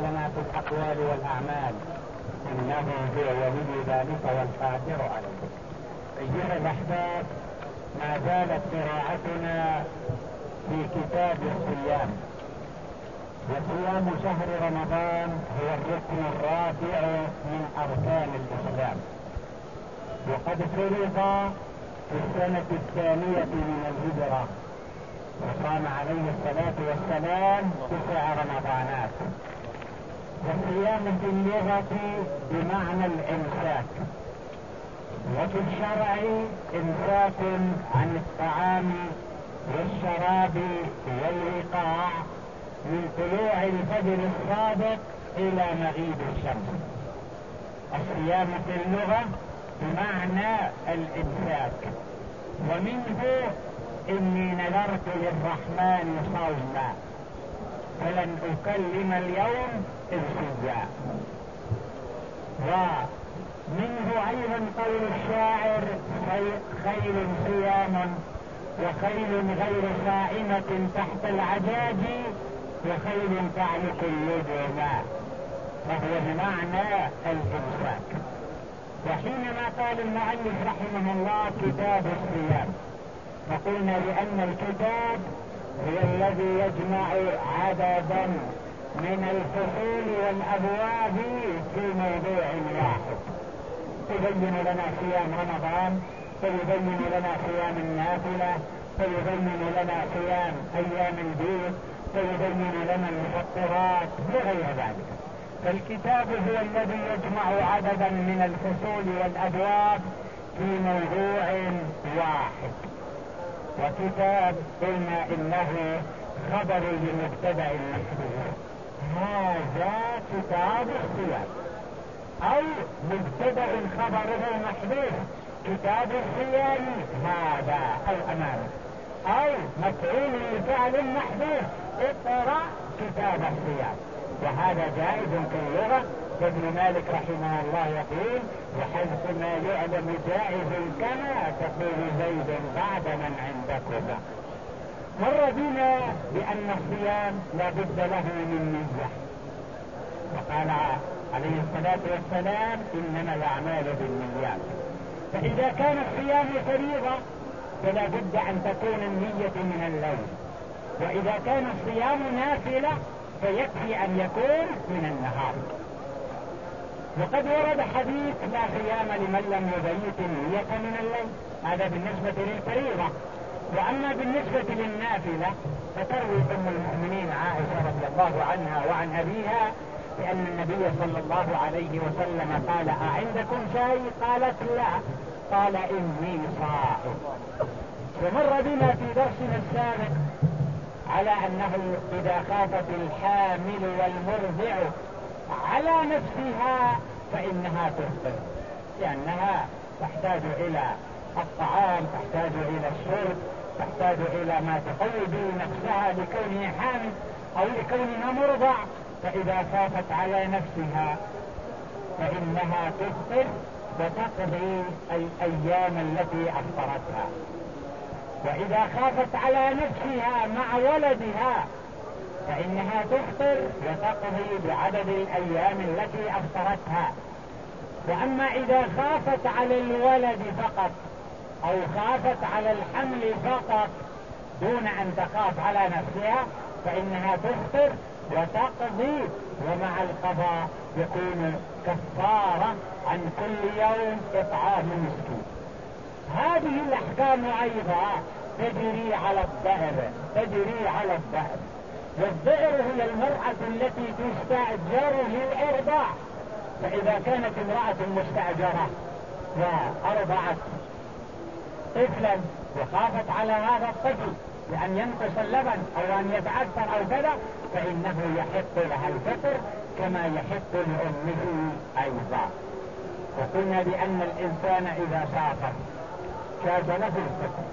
لنا في الأقوال والأعمال، إنه هو ولي ذلك والقادر عليه. أيها الأحباب، ما زالت قراءتنا في كتاب الصيام، وصيام شهر رمضان هو الركن الرابع من أركان الإسلام، وقد فرض في السنة الثانية من الهجرة، وصام عليه الصلاة والسلام 9 رمضانات. والصيام في اللغة بمعنى الإمساك، وفي الشرع إمساك عن الطعام والشراب والوقاع من طلوع الفجر الصادق إلى مغيب الشمس. الصيام في اللغة بمعنى الإمساك، ومنه إني نذرت للرحمن صوما فلن أكلم اليوم إنسيا. ومنه أيضا قول الشاعر: خيل صيام وخيل غير صائمة تحت العجاج وخيل تعلق اللجوما، فهو بمعنى الإمساك. وحينما قال المؤلف رحمه الله كتاب الصيام، فقلنا بأن الكتاب هو الذي يجمع عددا من الفصول والأبواب في موضوع واحد، تبين لنا صيام رمضان، فيبين لنا صيام النافلة، فيبين لنا صيام أيام البيت، فيبين لنا المفطرات وغير ذلك. فالكتاب هو الذي يجمع عددا من الفصول والأبواب في موضوع واحد. وكتاب قلنا إنه خبر لمبتدأ محذوف، هذا كتاب الصيام، أو مبتدأ خبره محذوف كتاب الصيام هذا أو أمامه، أو مفعول لفعل محذوف اقرأ كتاب الصيام. وهذا جائز في اللغة، وابن مالك رحمه الله يقول: وحذف ما يعلم جائز كما تقول زيد بعد من عندكما. مر بنا بأن الصيام لا بد له من نية، وقال عليه الصلاة والسلام: إنما الأعمال بالنيات. فإذا كان الصيام فريضة فلا بد أن تكون النية من الليل، وإذا كان الصيام نافلة فيكفي أن يكون من النهار. وقد ورد حديث: لا صيام لمن لم يبيت النية من الليل. هذا بالنسبة للفريضة. وأما بالنسبة للنافلة فتروي أم المؤمنين عائشة رضي الله عنها وعن أبيها بأن النبي صلى الله عليه وسلم قال: أعندكم شيء؟ قالت: لا. قال: إني صائم. ومر بنا في درسنا السابق على أنه إذا خافت الحامل والمرضع على نفسها فإنها تفطر، لأنها تحتاج إلى الطعام، تحتاج إلى الشرب، تحتاج إلى ما تقوي به نفسها لكونها حامل أو لكونها مرضع. فإذا خافت على نفسها فإنها تفطر وتقضي الأيام التي أفطرتها. وإذا خافت على نفسها مع ولدها فإنها تفطر وتقضي بعدد الأيام التي أفطرتها. وأما إذا خافت على الولد فقط أو خافت على الحمل فقط دون أن تخاف على نفسها فإنها تفطر وتقضي، ومع القضاء يكون كفارة عن كل يوم إطعام مسكين. هذه الأحكام أيضا تجري على الضئر. والضئر هي المرأة التي تستأجر للإرضاع. فإذا كانت امرأة مستأجرة وأرضعت طفلا وخافت على هذا الطفل لأن ينقص اللبن أو أن يتعثر أو كذا فإنه يحق لها الفطر كما يحق لأمه أيضا. وقلنا بأن الإنسان إذا سافر جاز له الفطر،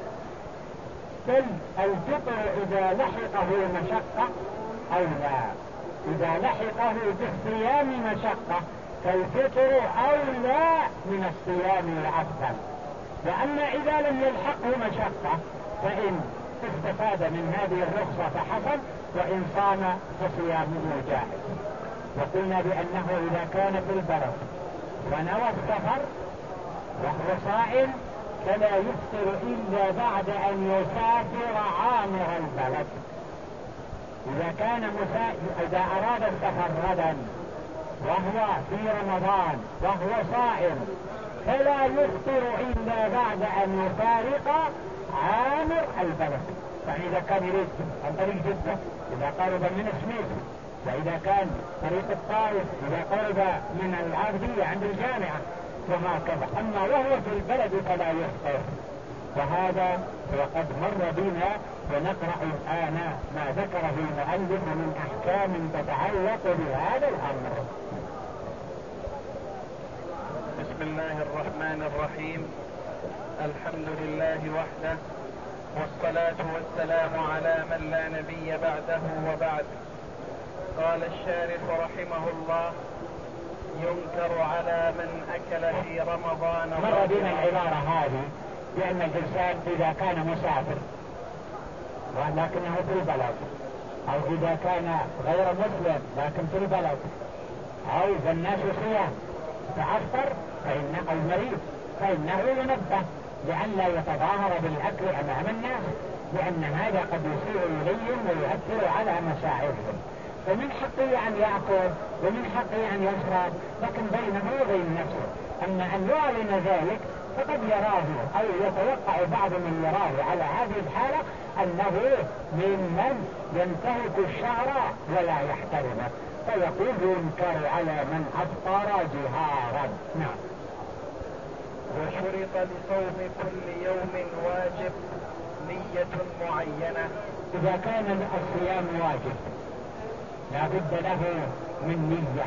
بل الفطر إذا لحقه مشقة أو لا. إذا لحقه بالصيام مشقة فالفطر أولى من الصيام الأفضل. وأما إذا لم يلحقه مشقة فإن استفاد من هذه الرخصة فحسن، وإن صام فصيامه جائز. وقلنا بأنه إذا كان في البلد ونوى السفر وهو صائم فلا يفطر إلا بعد أن يسافر عامر البلد. إذا أراد السفر غدا وهو في رمضان وهو صائم فلا يفطر إلا بعد أن يفارق عامر البلد. يعني إذا كان يريد عن طريق جدة إذا قرب من السميس، وإذا كان طريق الطائف إذا قرب من العابدية عند الجامعة وهكذا. أما وهو في البلد فلا يفطر. وهذا وقد مر بنا ونقرأ الآن ما ذكره المؤلف من أحكام تتعلق بهذا الأمر. بسم الله الرحمن الرحيم. الحمد لله وحده، والصلاة والسلام على من لا نبي بعده وبعد. قال الشارح رحمه الله: ينكر على من أكل في رمضان. مر بنا العبارة هذه بأن الإنسان إذا كان مسافر ولكنه في البلد، أو إذا كان غير مسلم لكن في البلد، أو الناس صيام فأفطر أو مريض فإنه ينبه لئلا يتظاهر بالأكل أمام الناس، لأن هذا قد يسيء إليهم ويؤثر على مشاعرهم. فمن حقه أن يأكل ومن حقه أن يشرب، لكن بينه وبين نفسه. أما أن يعلن ذلك فقد يراه أو يتوقع بعض من يراه على هذه الحالة أنه ممن ينتهك الشهر ولا يحترمه، فيقول ينكر على من أفطر جهارا. نعم. وشرط لصوم كل يوم واجب نية معينة. إذا كان الصيام واجب لا بد له من نية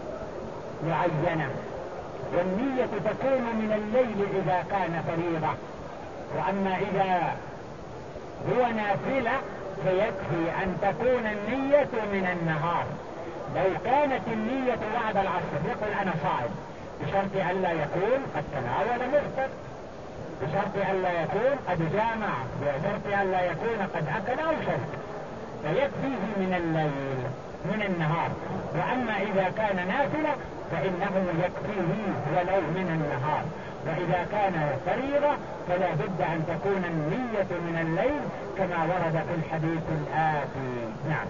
معينة، والنية تكون من الليل إذا كان فريضة، وأما إذا هو نافلة فيكفي أن تكون النية من النهار. لو كانت النية بعد العصر يقول أنا صائم، بشرط أن لا يكون قد تناول مفطر، بشرط أن لا يكون قد جامع، بشرط أن لا يكون قد أكل أو شرب، فيكفيه من الليل من النهار. وأما إذا كان نافلة فإنه يكفيه ولو من النهار. وإذا كان فريضة فلا بد أن تكون النية من الليل كما ورد في الحديث الآتي. نعم.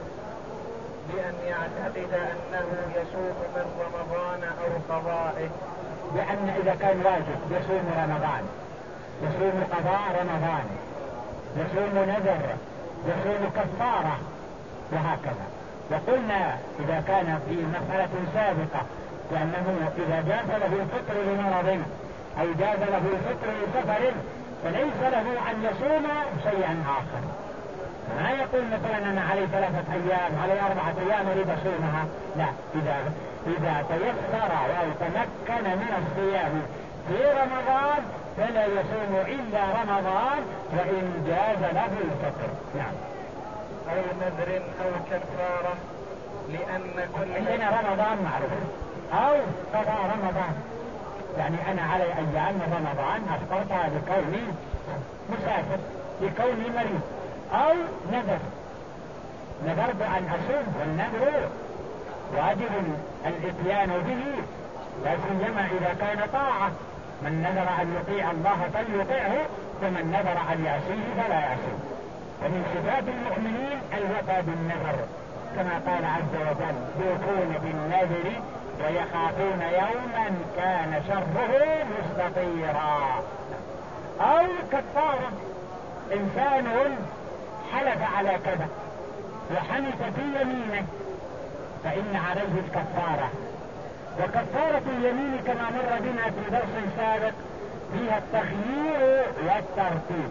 بأن يعتقد أنه يصوم من رمضان أو قضائه. لأن إذا كان واجب يصوم رمضان، يصوم قضاء رمضان، يصوم نذر، يصوم كفارة وهكذا. وقلنا إذا كان في مسألة سابقة لأنه إذا جاز له الفطر لمرض أو جاز له الفطر لسفر فليس له أن يصوم شيئا آخر. ما يقول مثلا أنا علي 3 أيام علي 4 أيام أريد أصومها، لا. إذا تيسر أو تمكن من الصيام في رمضان فلا يصوم إلا رمضان وإن جاز له الفطر. نعم. أو نذر أو كفارة، لأن كل عندنا رمضان معروف أو قضاء رمضان، يعني أنا علي أيام من رمضان أفطرتها لكوني مسافر لكوني مريض، أو نذر نذرت أن أصوم، والنذر واجب الاتيان به لا سيما إذا كان طاعة. من نذر أن يطيع الله فليطيعه، ومن نذر أن يعصيه فلا يعصيه. ومن صفات المؤمنين الوفاء بالنذر كما قال عز وجل: يوفون بالنذر ويخافون يوما كان شره مستطيرا. أو كفارة، إنسان حلف على كذا وحنث في يمينه فإن عليه الكفارة. وكفارة اليمين كما مر بنا في درس سابق فيها التخيير والترتيب.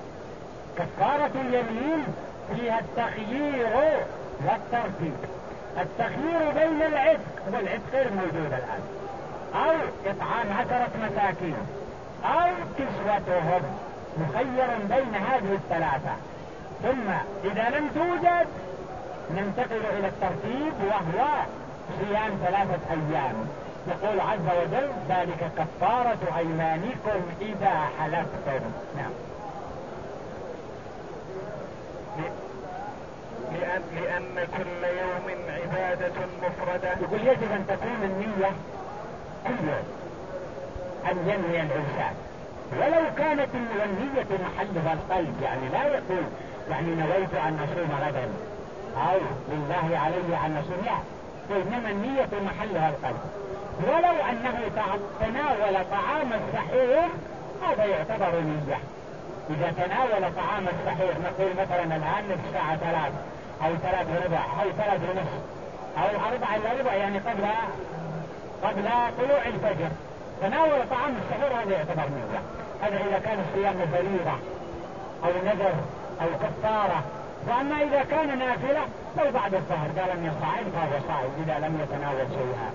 كفارة اليمين فيها التخيير والترتيب. التخيير بين العتق، والعتق غير موجود الآن، أو إطعام 10 مساكين، أو كسوتهم، مخير بين هذه الثلاثة. ثم إذا لم توجد ننتقل إلى الترتيب وهو صيام 3 أيام. يقول عز وجل: ذلك كفارة أيمانكم إذا حلفتم. نعم. لأن كل يوم عبادة مفردة. يقول يجب أن تكون النية كل يوم أن ينوي الإنسان، ولو كانت النية محلها القلب، يعني لا يقول يعني نويت أن أصوم غدا أو لله علي أن أصوم، لا، وإنما النية محلها القلب. ولو أنه تناول طعام السحور هذا يعتبر نية. إذا تناول طعام السحور، نقول مثلا الآن الساعة 3 أو 3:15 أو 3:30 أو 4:15، يعني قبل طلوع الفجر، تناول طعام السحور، هذا يعتبر نية. هذا إذا كان الصيام فريضة أو نذر أو كفارة. وأما إذا كان نافلة لو بعد الظهر قال أن يصائم فهو صائم إذا لم يتناول شيئا،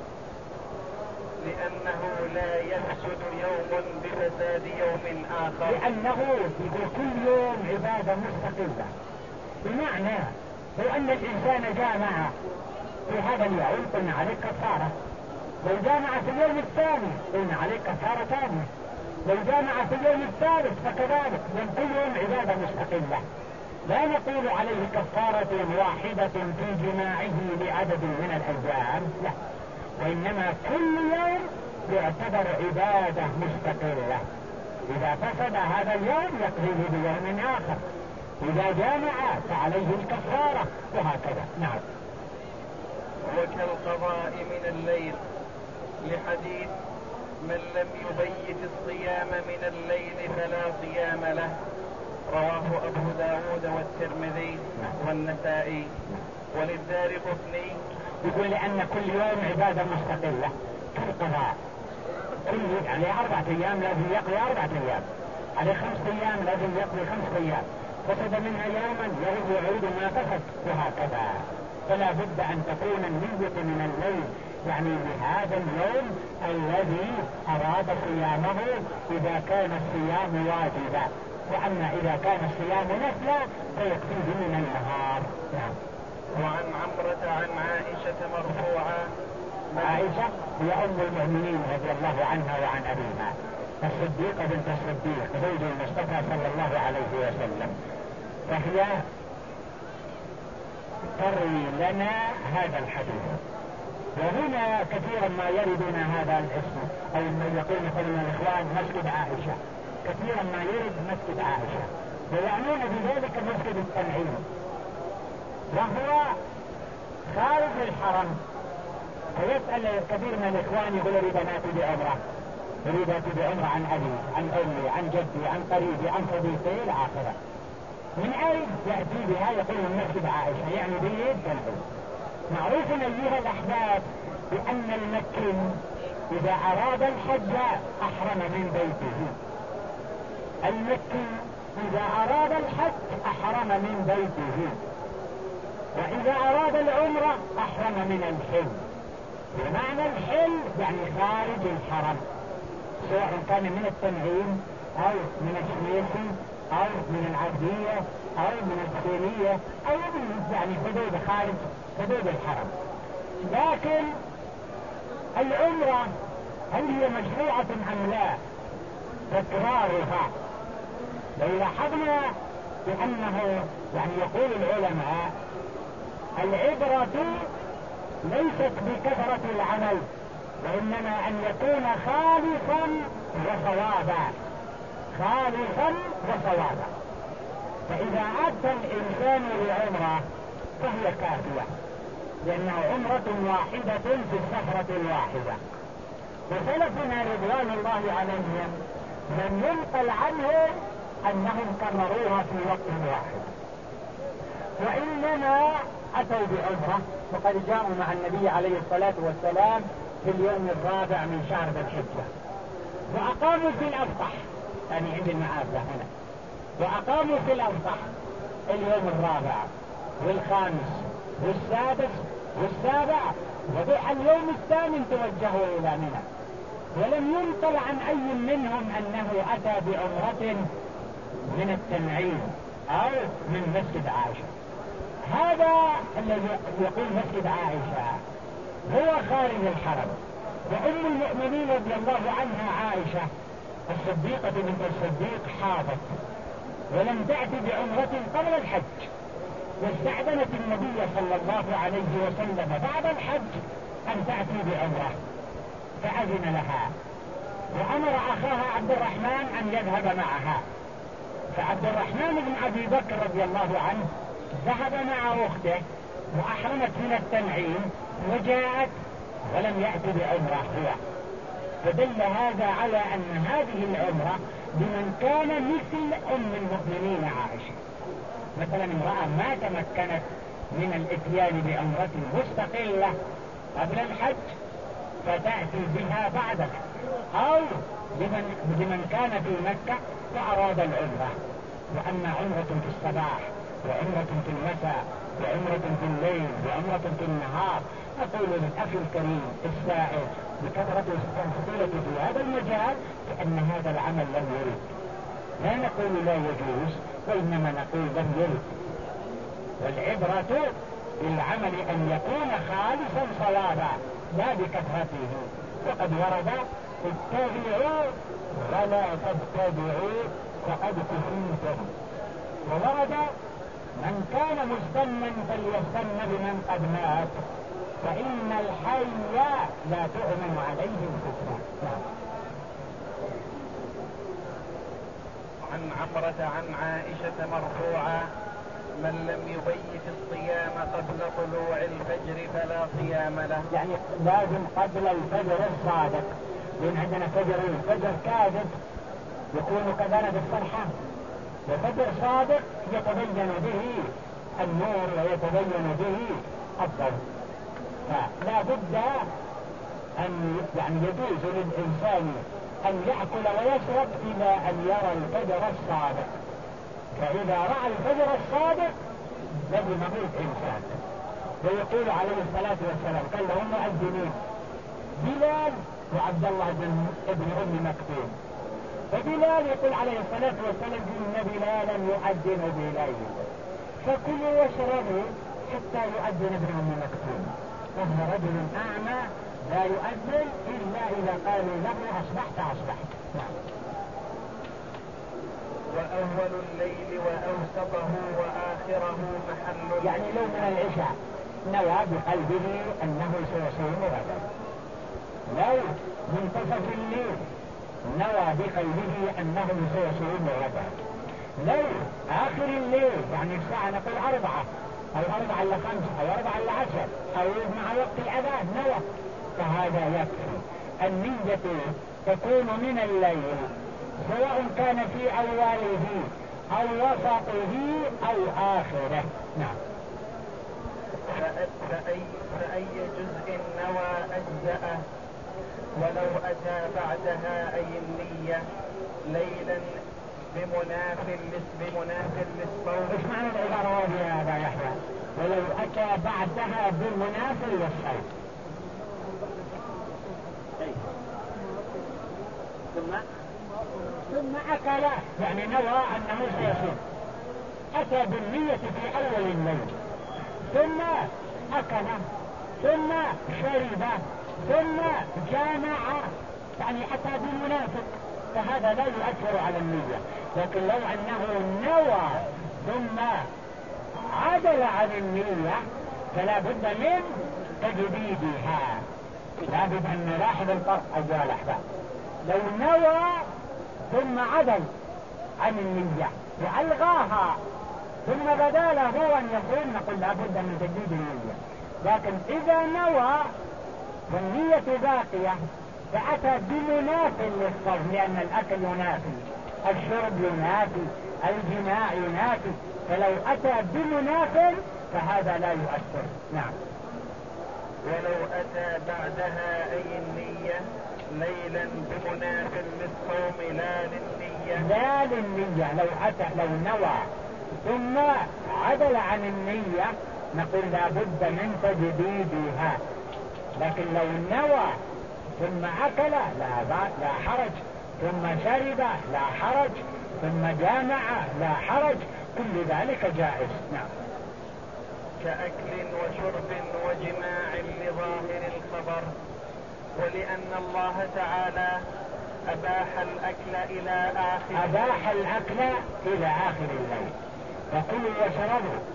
لأنه لا يفسد يوم بفساد يوم آخر. لأنه يقول كل يوم عبادة مستقلة، بمعنى لو أن الإنسان جامع في هذا اليوم قلنا عليك كفارة، لو جامع في اليوم الثاني قلنا عليك كفارة ثانية، لو جامع في اليوم الثالث فكذلك، لأن كل يوم عبادة مستقلة. لا نقول عليه كفارة واحدة في جماعه لعدد من الأيام، لا، وإنما كل يوم يعتبر عبادة مستقلة. إذا فسد هذا اليوم يقضيه بيوم آخر، إذا جامع فعليه الكفارة، وهكذا. نعم. وكالقضاء من الليل، لحديث من لم يبيت الصيام من الليل فلا صيام له، رواه أبو داود والترمذي والنسائي وللدارقطني. يقول لأن كل يوم عبادة مستقلة كالقضاء، كل يعني 4 أيام لازم يقضي 4 أيام، عليه 5 أيام لازم يقضي 5 أيام، فسد منها يوما يعود ما فسد، وهكذا. فلا بد أن تكون النية من الليل، يعني لهذا اليوم الذي أراد صيامه إذا كان الصيام واجبا، وأما إذا كان الصيام نفلا فيكفيه من النهار. نعم. وعن عمرة عن عائشة مرفوعا. عائشة هي أم المؤمنين رضي الله عنها وعن أبيها، الصديقة بنت الصديق زوج المصطفى صلى الله عليه وسلم، فهي تروي لنا هذا الحديث. وهنا كثيرا ما يردنا هذا الاسم، أو يقول مثلا الإخوان مسجد عائشة، كثيرا ما يرد مسجد عائشة، ويعنون بذلك مسجد التنعيم، وهو خارج الحرم. فيسأل كثير من الإخوان يقول أريد أن آتي بعمرة، أريد آتي بعمرة عن أبي عن أمي عن جدي عن قريبي عن صديقي إلى آخره، من أين يأتي بها؟ يقول من مسجد عائشة، يعني بيت تنعيم. معروف أيها الأحباب بأن المكي إذا أراد الحج أحرم من بيته، المكي إذا أراد الحج أحرم من بيته، وإذا أراد العمرة أحرم من الحل. بمعنى الحل يعني خارج الحرم، سواء كان من التنعيم أو من الشميسي أو من العبدية أو من السيرية أو من يعني حدود خارج حدود الحرم. لكن العمرة هل هي مشروعة أم لا؟ تكرارها. لو لاحظنا بأنه يعني يقول العلماء العبرة ليست بكثرة العمل، وإنما أن يكون خالصا وصوابا، خالصا وصوابا. فإذا أتى الإنسان لعمرة فهي كافية، لأنها عمرة واحدة في السفرة الواحدة. وسلفنا رضوان الله عليهم لم ينقل عنهم أنهم كرروها في وقت واحد، وإنما أتوا بعمرة، وقد جاءوا مع النبي عليه الصلاة والسلام في اليوم الرابع من شهر ذي الحجة، وأقاموا في الأبطح، يعني عند المعافى هنا، وأقاموا في الأبطح اليوم الرابع والخامس والسادس والسابع، وضع اليوم الثامن توجهوا إلى منى. ولم ينقل عن أي منهم أنه أتى بعمرة من التنعيم أو من مسجد عائشة. هذا الذي يقول مسجد عائشة هو خارج الحرم. وأم المؤمنين رضي الله عنها عائشة الصديقة بنت الصديق حاضت ولم تأتي بعمرة قبل الحج، واستأذنت النبي صلى الله عليه وسلم بعد الحج أن تأتي بعمرة فأذن لها، وأمر أخاها عبد الرحمن أن يذهب معها. فعبد الرحمن بن أبي بكر رضي الله عنه ذهب مع أخته وأحرمت من التنعيم وجاءت ولم يأتي بعمرة هو. فدل هذا على أن هذه العمرة لمن كان مثل أم المؤمنين عائشة. مثلا امرأة ما تمكنت من الاتيان بعمرة مستقلة قبل الحج فتأتي بها بعدها، أو لمن كان في مكة فأراد العمرة، وأما عمرة في الصباح وعمرة في المساء وعمرة في الليل وعمرة في النهار. أقول للأخ الكريم السائل بكثرة الفضيلة في هذا المجال بأن هذا العمل لم يرد. لا نقول لا يجوز، وإنما نقول لم يرد. والعبرة بالعمل أن يكون خالصا صوابا لا بكثرته. وقد ورد اتبعوا ولا تتبعوا فقد كفيتم، وورد من كان مستنا فليستن بمن قد مات فإن الحي لا تؤمن عليه الفتنة. عن عمرة عن عائشة مرفوعا: من لم يبيت الصيام قبل طلوع الفجر فلا صيام له. يعني لازم قبل الفجر الصادق، لأن عندنا الفجر كاذب يكون كذلك الصبح، وفجر صادق يتبين به النور ويتبين به الضوء. فلا بد أن يجوز للإنسان أن يأكل ويشرب إلى أن يرى الفجر الصادق. فإذا رأى الفجر الصادق لزمه الإنسان. ويقول عليه الصلاة والسلام قال لهم مؤذنين بلال وعبد الله بن أم مكتوم. فبلال يقول عليه الصلاة والسلام إن بلالا يؤذن بليل فكلوا واشربوا حتى يؤذن ابن أم مكتوم، وهو رجل أعمى لا يؤذن إلا إذا قالوا له أصبحت. وأول الليل وأوسطه وآخره محل. يعني لو من العشاء نوى بقلبه أنه سيصوم غدا، لو منتصف الليل نوى بقلبه أنه سيصوم غدا، لو آخر الليل يعني الساعة نقول 4 أو 4 إلا 5 أو 4 إلا 10 أو مع وقت الأذان نوى، فهذا يكفي. النية تكون من الليل سواء كان في أوله أو وسطه أو آخره. نعم. فأي جزء نوى أجزأه، ولو أتى بعدها أي النية ليلا بمناف للصوم. ايش معنى العبارة هذه يا أبا يحيى؟ ولو أتى بعدها بمناف للصوم. ثم أكل يعني نوى أنه سيصوم، أتى بالنية في أول الليل ثم أكل ثم شرب ثم جامع، يعني أتى بالمنافق، فهذا لا يؤثر على النية. لكن لو أنه نوى ثم عدل عن النية فلا بد من تجديدها. لا بد أن نلاحظ الفرق أيها الأحباب. لو نوى ثم عدل عن النية وألغاها ثم بدا له أن يصوم نقول لا بد من تجديد النية. لكن إذا نوى والنية باقية فأتى بمنافٍ للصوم، لأن الأكل ينافي، الشرب ينافي، الجماع ينافي، فلو أتى بمنافٍ فهذا لا يؤثر. نعم. ولو أتى بعدها أي النية ليلا بمناف للصوم لا للنية. لو نوى ثم عدل عن النية نقول لا بد من تجديدها. لكن لو نوى ثم أكل لا حرج، ثم شرب لا حرج، ثم جامع لا حرج، كل ذلك جائز. نعم. كأكل وشرب وجماع لظاهر الخبر، ولأن الله تعالى أباح الأكل إلى آخر الليل، فكلوا وشربوا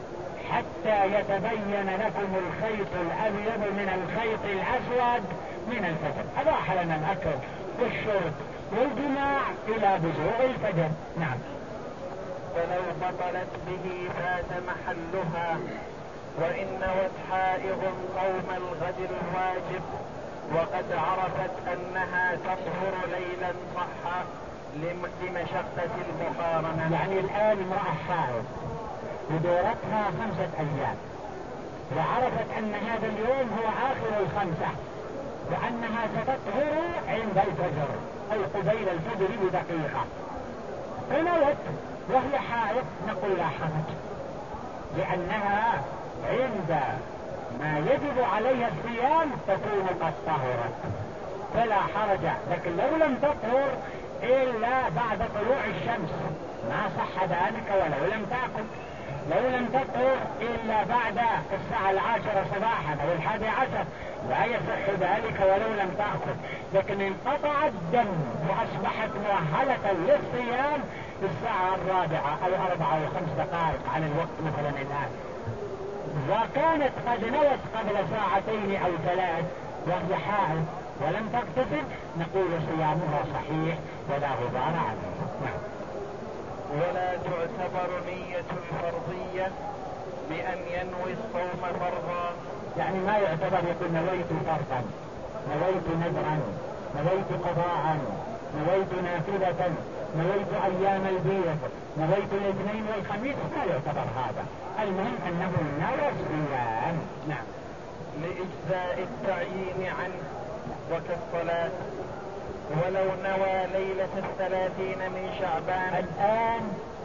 حتى يتبين لكم الخيط الأبيض من الخيط الأسود من الفجر. أباح لنا الأكل والشرب والجماع إلى بزوغ الفجر. نعم. فلو بطلت به فات محلها، وإن نوت حائض قوم الغد الواجب وقد عرفت أنها تطهر ليلا صح لمشقة المقارنة. يعني الآن امرأة حائض ودورتها 5 أيام، وعرفت أن هذا اليوم هو آخر ال5، وأنها ستطهر عند الفجر أو قبيل الفجر بدقيقة، فنوت وهي حائض، نقول لا حرج، لأنها عند ما يجب عليها الصيام تكون قد طهرت، فلا حرج. لكن لو لم تطهر إلا بعد طلوع الشمس ما صح ذلك، ولو لم تأكل، لو لم تطهر إلا بعد 10 صباحا أو 11 لا يصح ذلك ولو لم تأكل. لكن انقطع الدم وأصبحت مؤهلة للصيام 4 أو 4 أو 5 دقائق على الوقت مثلا الآن، وكانت قد نوت قبل 2 أو 3 وهي حائض ولم تغتسل، نقول صيامها صحيح ولا غبار عليه. نعم. ولا تعتبر نية الفرضية بأن ينوي الصوم فرضا. يعني ما يعتبر يقول نويت فرضا، نويت نذرا، نويت قضاء، نويت نافلة، نويت أيام البيض، نويت الاثنين والخميس، ما يعتبر هذا. المهم أنه نوى الصيام. نعم. لإجزاء التعيين عنه وكالصلاة. ولو نوى ليلة 30 من شعبان. الآن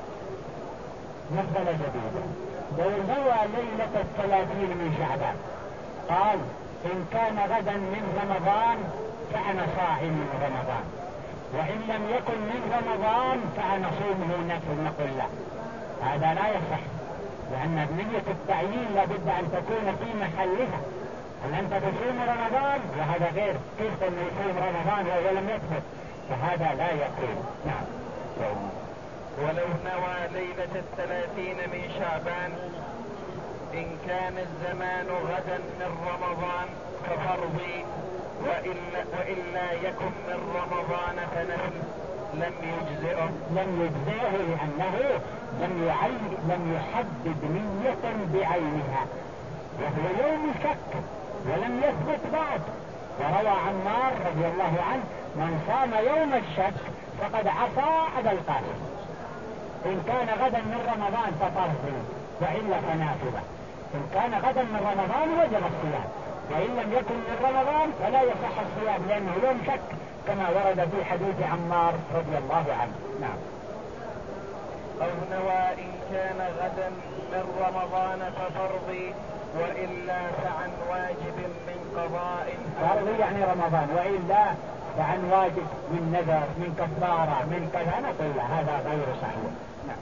مسألة جديدة. لو نوى ليلة 30 من شعبان قال إن كان غدا من رمضان فأنا صائم من رمضان، وإن لم يكن من رمضان فأنا صومه نفل، نقول لا، هذا لا يصح، لأن نية التعيين لابد أن تكون في محلها. هل أنت تصوم رمضان؟ وهذا غير، كيف أن يصوم رمضان وهو لم يكتب؟ فهذا لا يقول. نعم. ولو نوى ليلة 30 من شعبان إن كان الزمان غدا من رمضان ففرضي، وإلا يكن من رمضان فنفل لم يجزئه. لم يجزئه لأنه لم يحدد نية بعينها، وهو يوم الشك ولم يثبت بعد. وروى عمار رضي الله عنه من صام يوم الشك فقد عصى أبا القاسم. إن كان غدا من رمضان ففرض وإلا فنافلة، إن كان غدا من رمضان وجب الصيام، وإن لم يكن من رمضان فلا يصح الصيام لأنه يوم شك كما ورد في حديث عمار رضي الله عنه. نعم. أو نوى إن كان غدا من رمضان ففرضي، وإلا فعن واجب من قضاء. فرضي يعني رمضان، وإلا فعن واجب من نذر من كفارة من كذا، نقول هذا غير صحيح. نعم.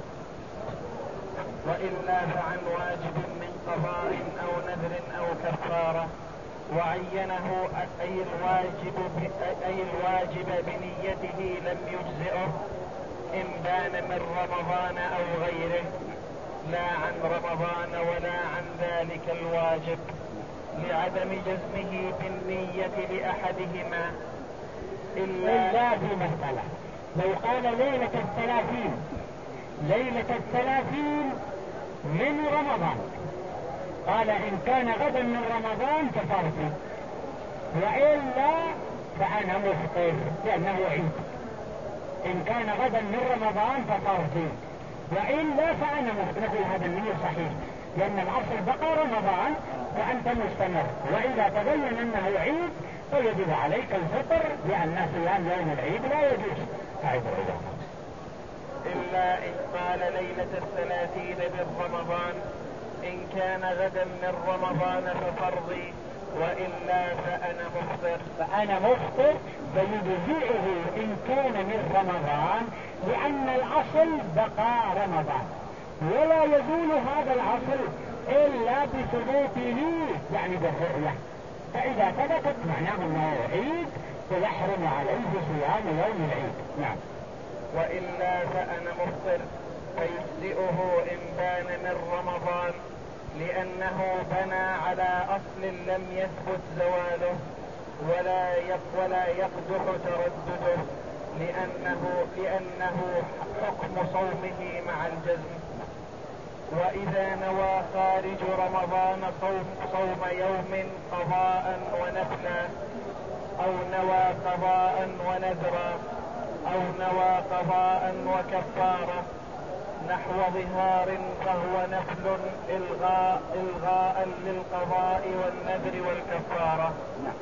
وإلا فعن واجب من قضاء أو نذر أو كفارة، وعينه أي الواجب بنيته لم يجزئه إن بان من رمضان أو غيره، لا عن رمضان ولا عن ذلك الواجب، لعدم جزمه بالنية لأحدهما. إلا في مسألة، لو قال ليلة 30 من رمضان، قال إن كان غدا من رمضان ففرضي، وإلا فأنا مفطر لأنه عيد. إن كان غدا من رمضان ففرضي، وإلا فأنا مفطر. هذا النية صحيح، لأن الأصل بقى رمضان وأنت مستمر، وإذا تبين أنه عيد فيجب عليك الفطر، لأن صيام يوم العيد لا يجوز. إلا إن قال ليلة 30 من رمضان إن كان غدا من رمضان ففرضي، وإلا فأنا مفطر فيجزئه إن كان من رمضان، لأن الأصل بقى رمضان، ولا يزول هذا الأصل إلا بثبوته، يعني بالرؤية. فإذا ثبتت معناه أنه عيد فيحرم عليه صيام يوم العيد. نعم. وإلا فأنا مفطر فيجزئه إن بان من رمضان لأنه بنى على أصل لم يثبت زواله ولا يقدح تردده، لأنه حكم صومه مع الجزم. وإذا نوى خارج رمضان صوم يوم قضاء ونفلا، أو نوى قضاء ونذرا، أو نوى قضاء وكفارة نحو ظهار فهو نفل إلغاء للقضاء والنذر والكفارة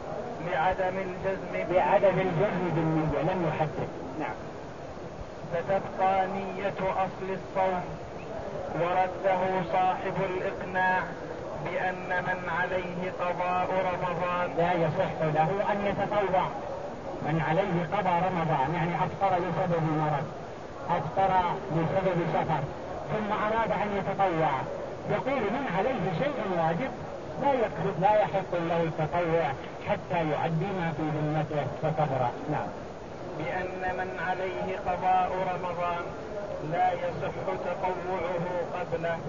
لعدم الجزم بالنية لم يحدد. نعم. فتبقى نية أصل الصوم. ورده صاحب الإقناع بأن من عليه قضاء رمضان لا يصح له أن يتطوع. من عليه قضاء رمضان يعني أفطر لسبب مرض، أفطر لسبب سفر، ثم أراد أن يتطوع، يقول من عليه شيء واجب لا يحق له التطوع حتى يعدي ما في ذمته فتبرأ. نعم. بأن من عليه قضاء رمضان لا يصح تطوعه قبله.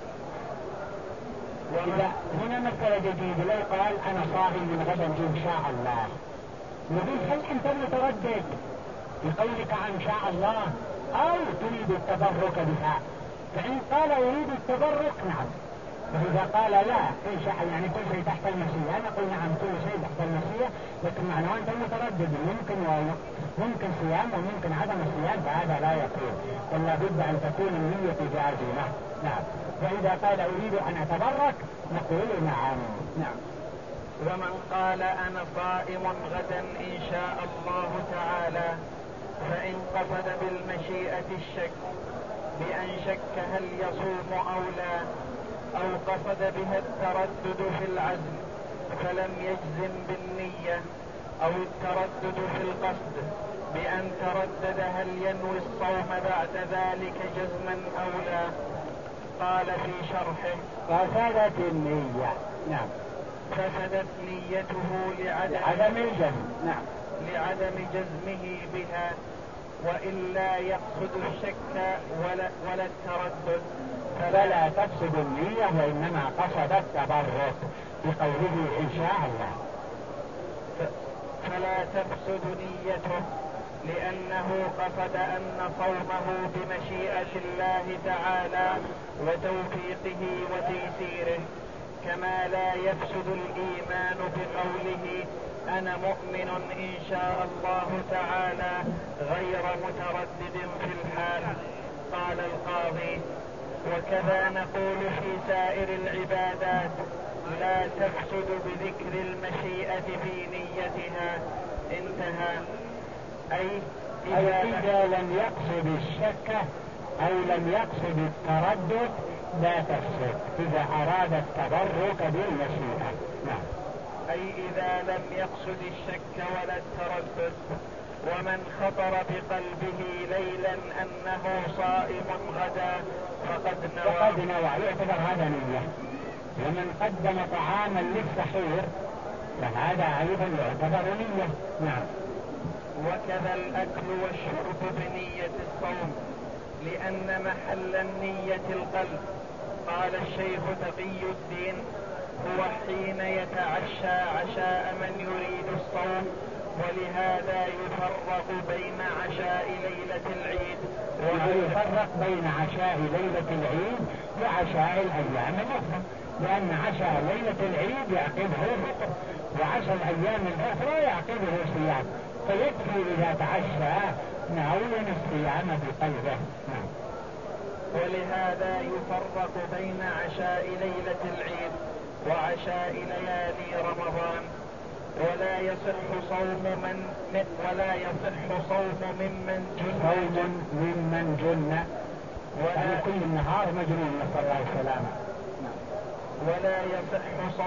وإذا هنا مسألة جديدة، لو قال أنا صائم من غدا إن شاء الله، نقول هل أنت متردد بقولك عن شاء الله أو تريد التبرك بها؟ فإن قال أريد التبرك نعم، فإذا قال لا إن شاء يعني كل شيء تحت المشيئة نقول نعم كل شيء تحت المشيئة، لكن معناه أنت متردد ممكن صيام وممكن عدم الصيام، فهذا لا يكون، ولا بد أن تكون النية جازمة. نعم. فإذا قال أريد أن أتبرك نقول نعم. نعم. ومن قال أنا صائم غدا إن شاء الله تعالى، فإن قصد بالمشيئة الشك بأن شك هل يصوم أو لا، أو قصد بها التردد في العزم فلم يجزم بالنية، أو التردد في القصد بأن تردد هل ينوي الصوم بعد ذلك جزما أو لا، قال في شرحه فسدت النية. نعم. فسدت نيته لعدم الجزم. نعم. لعدم جزمه بها، وإلا يقصد الشك ولا التردد فلا تفسد النية، وإنما قصد التبرك بقوله إن شاء الله. فلا تفسد نيته لأنه قصد أن صومه بمشيئة الله تعالى وتوفيقه وتيسيره، كما لا يفسد الإيمان بقوله أنا مؤمن إن شاء الله تعالى غير متردد في الحال. قال القاضي: وكذا نقول في سائر العبادات لا تفسد بذكر المشيئة في نيتها. انتهى. أي إذا لم يقصد الشك أو لم يقصد التردد لا تفسد إذا أراد التبرك بالمشيئة. نعم. أي إذا لم يقصد الشك ولا التردد. ومن خطر بقلبه ليلا أنه صائم غدا فقد نوى يعتبر هذا نية. ومن قدم طعاما للسحور فهذا أيضا يعتبر نية. نعم. وكذا الأكل والشرب بنية الصوم، لأن محل النية القلب. قال الشيخ تقي الدين: هو حين يتعشى عشاء من يريد الصوم، ولهذا يفرق بين عشاء ليلة العيد ويفرق بين عشاء ليلة العيد وعشاء الأيام الأخرى، لأن عشاء ليلة العيد يعقبه فطر، وعشاء الأيام الأخرى يعقبه صيام، فيكفي إذا تعشى ناويا الصيام بقلبه. نعم. ولهذا يفرق بين عشاء ليلة العيد وعشاء ليالي رمضان. ولا يصح صوم ممن جن يعني كل النهار مجنون، نسأل الله السلامة. ولا يصح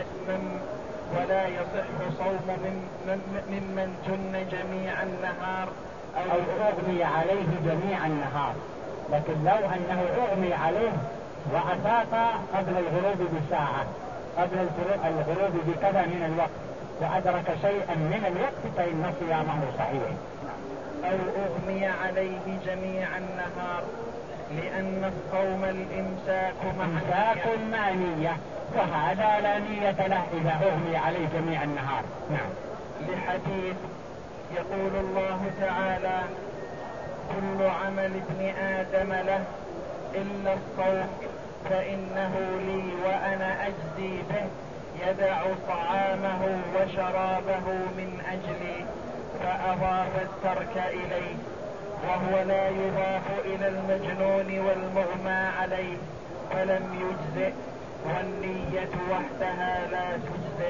صوم ممن جن جميع النهار أو أغمي عليه جميع النهار، لكن لو أنه أغمي عليه وأفاق قبل الغروب بساعة، قبل الغروب بكذا من الوقت، وأدرك شيئا من الوقت فإن صيامه صحيح. أو أغمي عليه جميع النهار لأن الصوم الإمساك مع نية، وهذا لا نية له إذا أغمي عليه جميع النهار. نعم. لحديث يقول الله تعالى: كل عمل ابن آدم له إلا الصوم فإنه لي وأنا أجزي به، يدع طعامه وشرابه من أجلي، فأضاف الترك إليه، وهو لا يضاف إلى المجنون والمغمى عليه فلم يجزئ، والنية وحدها لا تجزئ.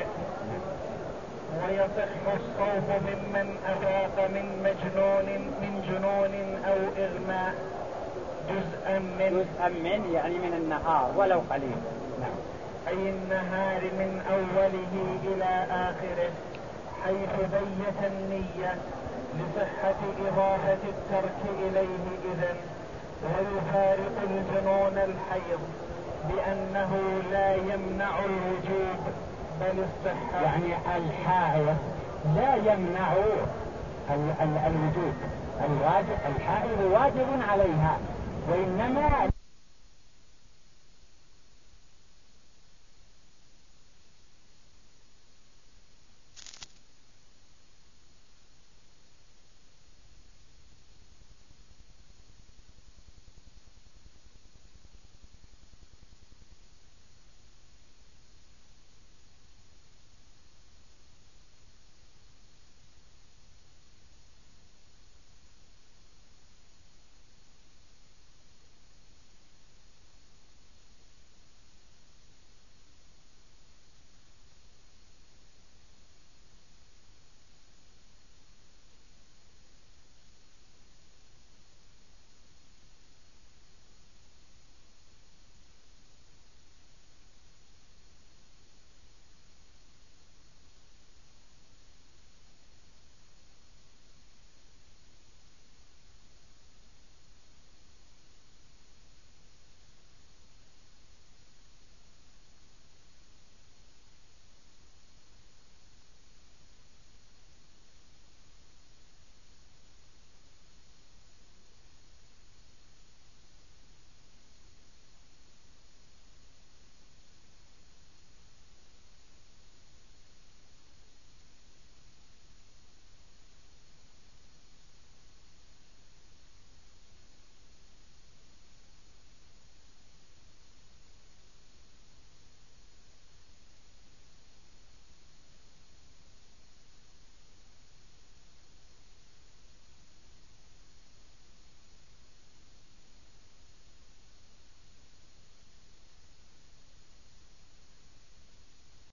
ويصح الصوم ممن أفاق من جنون أو إغماء جزءا من يعني من النهار ولو قليل. نعم. أي النهار من أوله إلى آخره، حيث بيت النية لصحة إضافة الترك إليه إذن. ويفارق الجنون الحيض بأنه لا يمنع الوجوب بل الصحة. يعني الحائض لا يمنع الوجوب، الحائض واجب عليها، وإنما